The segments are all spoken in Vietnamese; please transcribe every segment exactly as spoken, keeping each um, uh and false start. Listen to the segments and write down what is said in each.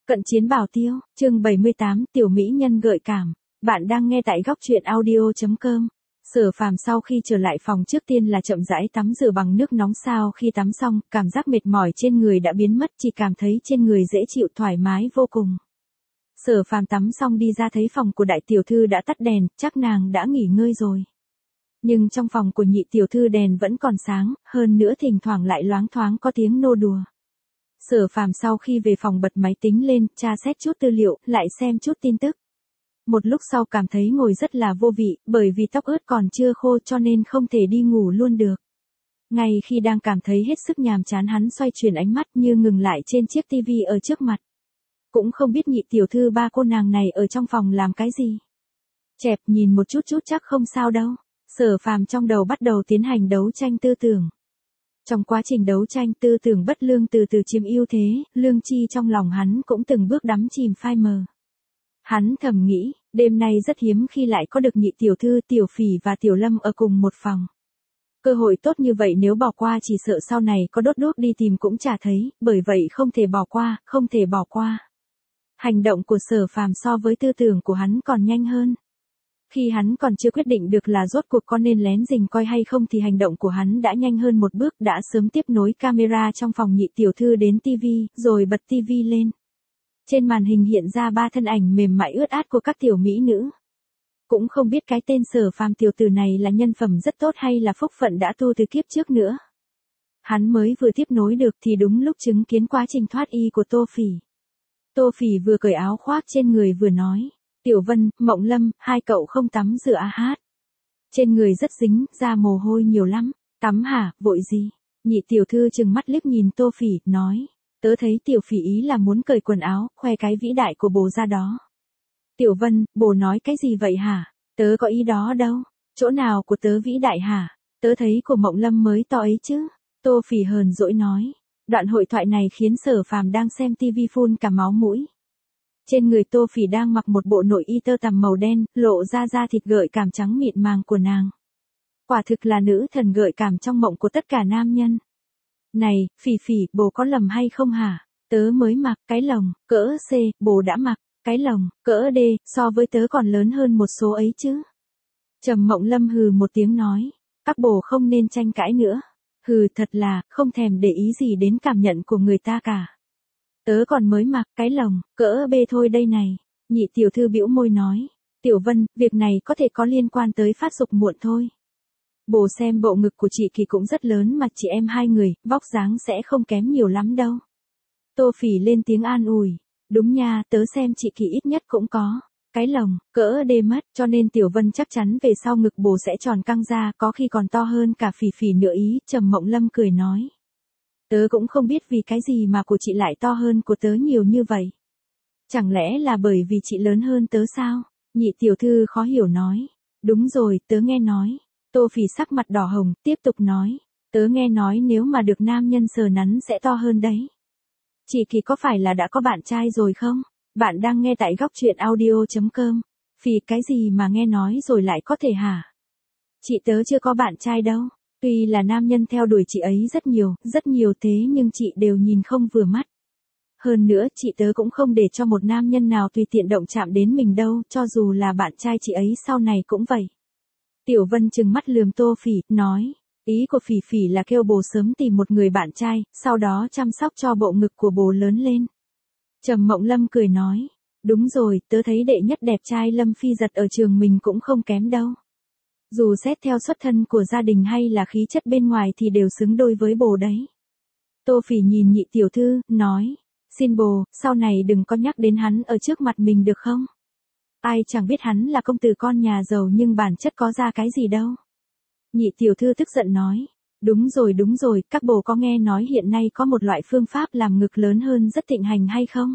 Cận chiến bảo tiêu, chương bảy mươi tám, tiểu mỹ nhân gợi cảm. Bạn đang nghe tại góc truyện audio chấm com. Sở Phàm sau khi trở lại phòng trước tiên là chậm rãi tắm rửa bằng nước nóng, sau khi tắm xong, cảm giác mệt mỏi trên người đã biến mất, chỉ cảm thấy trên người dễ chịu thoải mái vô cùng. Sở Phàm tắm xong đi ra thấy phòng của đại tiểu thư đã tắt đèn, chắc nàng đã nghỉ ngơi rồi. Nhưng trong phòng của nhị tiểu thư đèn vẫn còn sáng, hơn nữa thỉnh thoảng lại loáng thoáng có tiếng nô đùa. Sở Phàm sau khi về phòng bật máy tính lên, tra xét chút tư liệu, lại xem chút tin tức. Một lúc sau cảm thấy ngồi rất là vô vị, bởi vì tóc ướt còn chưa khô cho nên không thể đi ngủ luôn được. Ngay khi đang cảm thấy hết sức nhàm chán, hắn xoay chuyển ánh mắt như ngừng lại trên chiếc tivi ở trước mặt. Cũng không biết nhị tiểu thư ba cô nàng này ở trong phòng làm cái gì. Chẹp, nhìn một chút chút chắc không sao đâu. Sở Phàm trong đầu bắt đầu tiến hành đấu tranh tư tưởng. Trong quá trình đấu tranh tư tưởng bất lương từ từ chiếm ưu thế, lương tri trong lòng hắn cũng từng bước đắm chìm phai mờ. Hắn thầm nghĩ, đêm nay rất hiếm khi lại có được nhị tiểu thư, tiểu phỉ và tiểu lâm ở cùng một phòng. Cơ hội tốt như vậy nếu bỏ qua chỉ sợ sau này có đốt đuốc đi tìm cũng chả thấy, bởi vậy không thể bỏ qua, không thể bỏ qua. Hành động của Sở Phàm so với tư tưởng của hắn còn nhanh hơn. Khi hắn còn chưa quyết định được là rốt cuộc có nên lén rình coi hay không thì hành động của hắn đã nhanh hơn một bước, đã sớm tiếp nối camera trong phòng nhị tiểu thư đến tivi, rồi bật tivi lên. Trên màn hình hiện ra ba thân ảnh mềm mại ướt át của các tiểu mỹ nữ. Cũng không biết cái tên Sở Phàm tiểu tử này là nhân phẩm rất tốt hay là phúc phận đã tu từ kiếp trước nữa. Hắn mới vừa tiếp nối được thì đúng lúc chứng kiến quá trình thoát y của Tô Phỉ. Tô Phỉ vừa cởi áo khoác trên người vừa nói. Tiểu Vân, Mộng Lâm, hai cậu không tắm rửa à hát. Trên người rất dính, ra mồ hôi nhiều lắm. Tắm hả, vội gì? Nhị tiểu thư trừng mắt liếc nhìn Tô Phỉ, nói. Tớ thấy tiểu phỉ ý là muốn cởi quần áo, khoe cái vĩ đại của bồ ra đó. Tiểu Vân, bồ nói cái gì vậy hả? Tớ có ý đó đâu. Chỗ nào của tớ vĩ đại hả? Tớ thấy của Mộng Lâm mới to ấy chứ. Tô Phỉ hờn dỗi nói. Đoạn hội thoại này khiến Sở Phàm đang xem tivi phun cả máu mũi. Trên người Tô Phỉ đang mặc một bộ nội y tơ tằm màu đen, lộ ra da thịt gợi cảm trắng mịn màng của nàng. Quả thực là nữ thần gợi cảm trong mộng của tất cả nam nhân. Này, Phỉ Phỉ, bồ có lầm hay không hả? Tớ mới mặc cái lồng, cỡ C, bồ đã mặc cái lồng, cỡ D, so với tớ còn lớn hơn một số ấy chứ. Trầm Mộng Lâm hừ một tiếng nói, các bồ không nên tranh cãi nữa. Hừ, thật là, không thèm để ý gì đến cảm nhận của người ta cả. Tớ còn mới mặc cái lồng, cỡ B thôi đây này. Nhị tiểu thư bĩu môi nói. Tiểu Vân, việc này có thể có liên quan tới phát dục muộn thôi. Bồ xem bộ ngực của chị Kỳ cũng rất lớn mà chị em hai người, vóc dáng sẽ không kém nhiều lắm đâu. Tô Phỉ lên tiếng an ủi. Đúng nha, tớ xem chị Kỳ ít nhất cũng có cái lồng, cỡ D mất, cho nên Tiểu Vân chắc chắn về sau ngực bồ sẽ tròn căng ra, có khi còn to hơn cả Phỉ Phỉ nữa ý. Trầm Mộng Lâm cười nói. Tớ cũng không biết vì cái gì mà của chị lại to hơn của tớ nhiều như vậy. Chẳng lẽ là bởi vì chị lớn hơn tớ sao? Nhị tiểu thư khó hiểu nói. Đúng rồi, tớ nghe nói. Tô Phỉ sắc mặt đỏ hồng, tiếp tục nói. Tớ nghe nói nếu mà được nam nhân sờ nắn sẽ to hơn đấy. Chị Kỳ có phải là đã có bạn trai rồi không? Bạn đang nghe tại góc truyện audio chấm com. Phỉ cái gì mà nghe nói rồi lại có thể hả? Chị tớ chưa có bạn trai đâu. Tuy là nam nhân theo đuổi chị ấy rất nhiều, rất nhiều thế nhưng chị đều nhìn không vừa mắt. Hơn nữa chị tớ cũng không để cho một nam nhân nào tùy tiện động chạm đến mình đâu, cho dù là bạn trai chị ấy sau này cũng vậy. Tiểu Vân trừng mắt lườm Tô Phỉ, nói, ý của Phỉ Phỉ là kêu bồ sớm tìm một người bạn trai, sau đó chăm sóc cho bộ ngực của bồ lớn lên. Trầm Mộng Lâm cười nói, đúng rồi, tớ thấy đệ nhất đẹp trai Lâm Phi Giật ở trường mình cũng không kém đâu. Dù xét theo xuất thân của gia đình hay là khí chất bên ngoài thì đều xứng đôi với bồ đấy. Tô Phỉ nhìn nhị tiểu thư, nói, xin bồ, sau này đừng có nhắc đến hắn ở trước mặt mình được không? Ai chẳng biết hắn là công tử con nhà giàu nhưng bản chất có ra cái gì đâu. Nhị tiểu thư tức giận nói, đúng rồi đúng rồi, các bồ có nghe nói hiện nay có một loại phương pháp làm ngực lớn hơn rất thịnh hành hay không?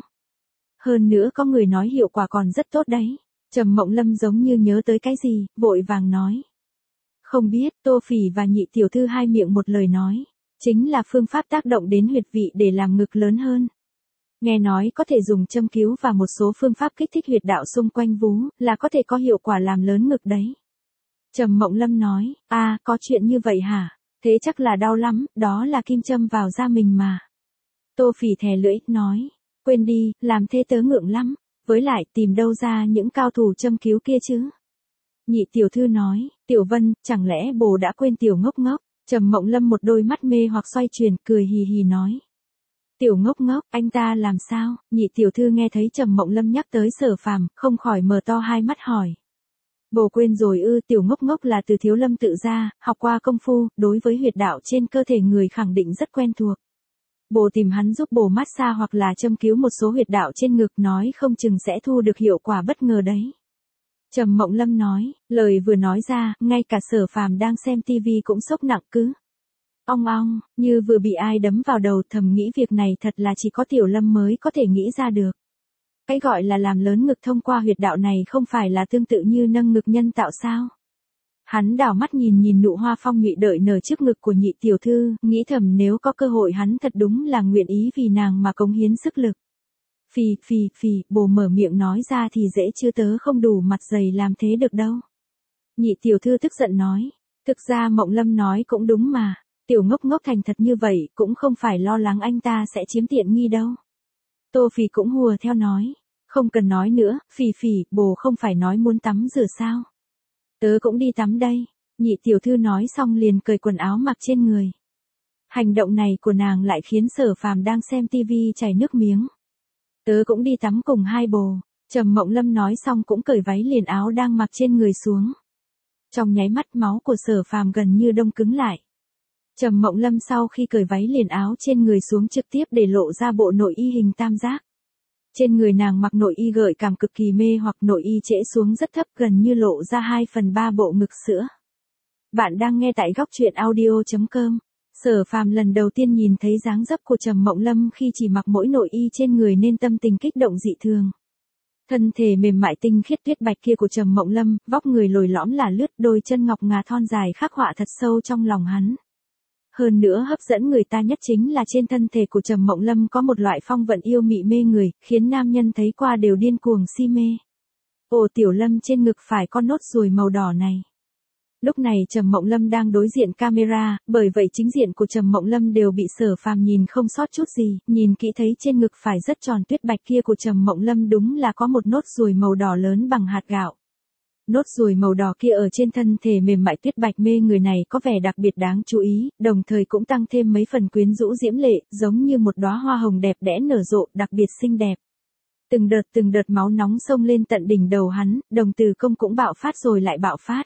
Hơn nữa có người nói hiệu quả còn rất tốt đấy. Trầm Mộng Lâm giống như nhớ tới cái gì, vội vàng nói. Không biết, Tô Phỉ và nhị tiểu thư hai miệng một lời nói. Chính là phương pháp tác động đến huyệt vị để làm ngực lớn hơn. Nghe nói có thể dùng châm cứu và một số phương pháp kích thích huyệt đạo xung quanh vú, là có thể có hiệu quả làm lớn ngực đấy. Trầm Mộng Lâm nói, à, có chuyện như vậy hả? Thế chắc là đau lắm, đó là kim châm vào da mình mà. Tô Phỉ thè lưỡi, nói. Quên đi, làm thê tớ ngượng lắm, với lại tìm đâu ra những cao thủ châm cứu kia chứ. Nhị tiểu thư nói, Tiểu Vân, chẳng lẽ bồ đã quên tiểu ngốc ngốc? Trầm Mộng Lâm một đôi mắt mê hoặc xoay chuyển, cười hì hì nói. Tiểu ngốc ngốc, anh ta làm sao? Nhị tiểu thư nghe thấy Trầm Mộng Lâm nhắc tới Sở Phàm, không khỏi mở to hai mắt hỏi. Bồ quên rồi ư? Tiểu ngốc ngốc là từ Thiếu Lâm tự ra, học qua công phu, đối với huyệt đạo trên cơ thể người khẳng định rất quen thuộc. Bồ tìm hắn giúp bồ massage hoặc là châm cứu một số huyệt đạo trên ngực, nói không chừng sẽ thu được hiệu quả bất ngờ đấy. Trầm Mộng Lâm nói, lời vừa nói ra, ngay cả Sở Phàm đang xem tivi cũng sốc nặng cứ. Ong ong, như vừa bị ai đấm vào đầu, thầm nghĩ việc này thật là chỉ có Tiểu Lâm mới có thể nghĩ ra được. Cái gọi là làm lớn ngực thông qua huyệt đạo này không phải là tương tự như nâng ngực nhân tạo sao? Hắn đảo mắt nhìn nhìn nụ hoa phong nhụy đợi nở trước ngực của nhị tiểu thư, nghĩ thầm nếu có cơ hội hắn thật đúng là nguyện ý vì nàng mà cống hiến sức lực. Phì phì phì, bồ mở miệng nói ra thì dễ chưa, tớ không đủ mặt dày làm thế được đâu. Nhị tiểu thư tức giận nói, thực ra Mộng Lâm nói cũng đúng mà, tiểu ngốc ngốc thành thật như vậy cũng không phải lo lắng anh ta sẽ chiếm tiện nghi đâu. Tô Phì cũng hùa theo nói, không cần nói nữa, Phì phì, bồ không phải nói muốn tắm rửa sao? Tớ cũng đi tắm đây. Nhị tiểu thư nói xong liền cởi quần áo mặc trên người. Hành động này của nàng lại khiến Sở Phàm đang xem tivi chảy nước miếng. Tớ cũng đi tắm cùng hai bồ. Trầm Mộng Lâm nói xong cũng cởi váy liền áo đang mặc trên người xuống. Trong nháy mắt máu của Sở Phàm gần như đông cứng lại. Trầm Mộng Lâm sau khi cởi váy liền áo trên người xuống trực tiếp để lộ ra bộ nội y hình tam giác. Trên người nàng mặc nội y gợi cảm cực kỳ mê hoặc, nội y trễ xuống rất thấp gần như lộ ra hai phần ba bộ ngực sữa. Bạn đang nghe tại góc truyện audio chấm com. Sở Phàm lần đầu tiên nhìn thấy dáng dấp của Trầm Mộng Lâm khi chỉ mặc mỗi nội y trên người nên tâm tình kích động dị thường. Thân thể mềm mại tinh khiết tuyết bạch kia của Trầm Mộng Lâm, vóc người lồi lõm là lướt, đôi chân ngọc ngà thon dài khắc họa thật sâu trong lòng hắn. Hơn nữa hấp dẫn người ta nhất chính là trên thân thể của Trầm Mộng Lâm có một loại phong vận yêu mị mê người, khiến nam nhân thấy qua đều điên cuồng si mê. Ồ, Tiểu Lâm trên ngực phải có nốt ruồi màu đỏ này. Lúc này Trầm Mộng Lâm đang đối diện camera, bởi vậy chính diện của Trầm Mộng Lâm đều bị Sở Phàm nhìn không sót chút gì, nhìn kỹ thấy trên ngực phải rất tròn tuyết bạch kia của Trầm Mộng Lâm đúng là có một nốt ruồi màu đỏ lớn bằng hạt gạo. Nốt ruồi màu đỏ kia ở trên thân thể mềm mại tuyết bạch mê người này có vẻ đặc biệt đáng chú ý, đồng thời cũng tăng thêm mấy phần quyến rũ diễm lệ, giống như một đóa hoa hồng đẹp đẽ nở rộ, đặc biệt xinh đẹp. Từng đợt từng đợt máu nóng xông lên tận đỉnh đầu hắn, đồng tử công cũng bạo phát rồi lại bạo phát.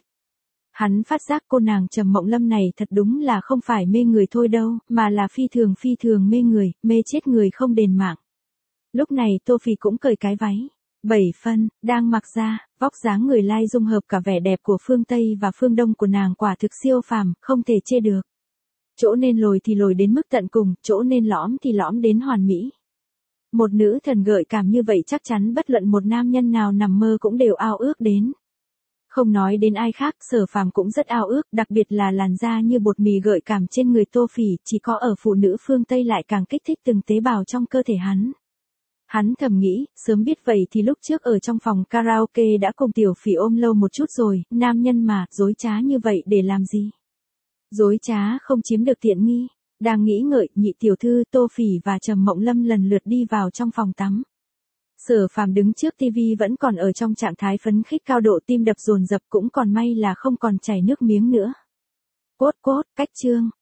Hắn phát giác cô nàng Trầm Mộng Lâm này thật đúng là không phải mê người thôi đâu, mà là phi thường phi thường mê người, mê chết người không đền mạng. Lúc này Tô Phì cũng cởi cái váy. Bảy phân, đang mặc ra, vóc dáng người lai dung hợp cả vẻ đẹp của phương Tây và phương Đông của nàng quả thực siêu phàm, không thể chê được. Chỗ nên lồi thì lồi đến mức tận cùng, chỗ nên lõm thì lõm đến hoàn mỹ. Một nữ thần gợi cảm như vậy chắc chắn bất luận một nam nhân nào nằm mơ cũng đều ao ước đến. Không nói đến ai khác, Sở Phàm cũng rất ao ước, đặc biệt là làn da như bột mì gợi cảm trên người Tô Phì, chỉ có ở phụ nữ phương Tây lại càng kích thích từng tế bào trong cơ thể hắn. Hắn thầm nghĩ, sớm biết vậy thì lúc trước ở trong phòng karaoke đã cùng Tiểu Phỉ ôm lâu một chút rồi, nam nhân mà, dối trá như vậy để làm gì? Dối trá không chiếm được tiện nghi. Đang nghĩ ngợi, nhị tiểu thư, Tô Phỉ và Trầm Mộng Lâm lần lượt đi vào trong phòng tắm. Sở Phàm đứng trước tivi vẫn còn ở trong trạng thái phấn khích cao độ, tim đập dồn dập, cũng còn may là không còn chảy nước miếng nữa. Cốt cốt, cách chương.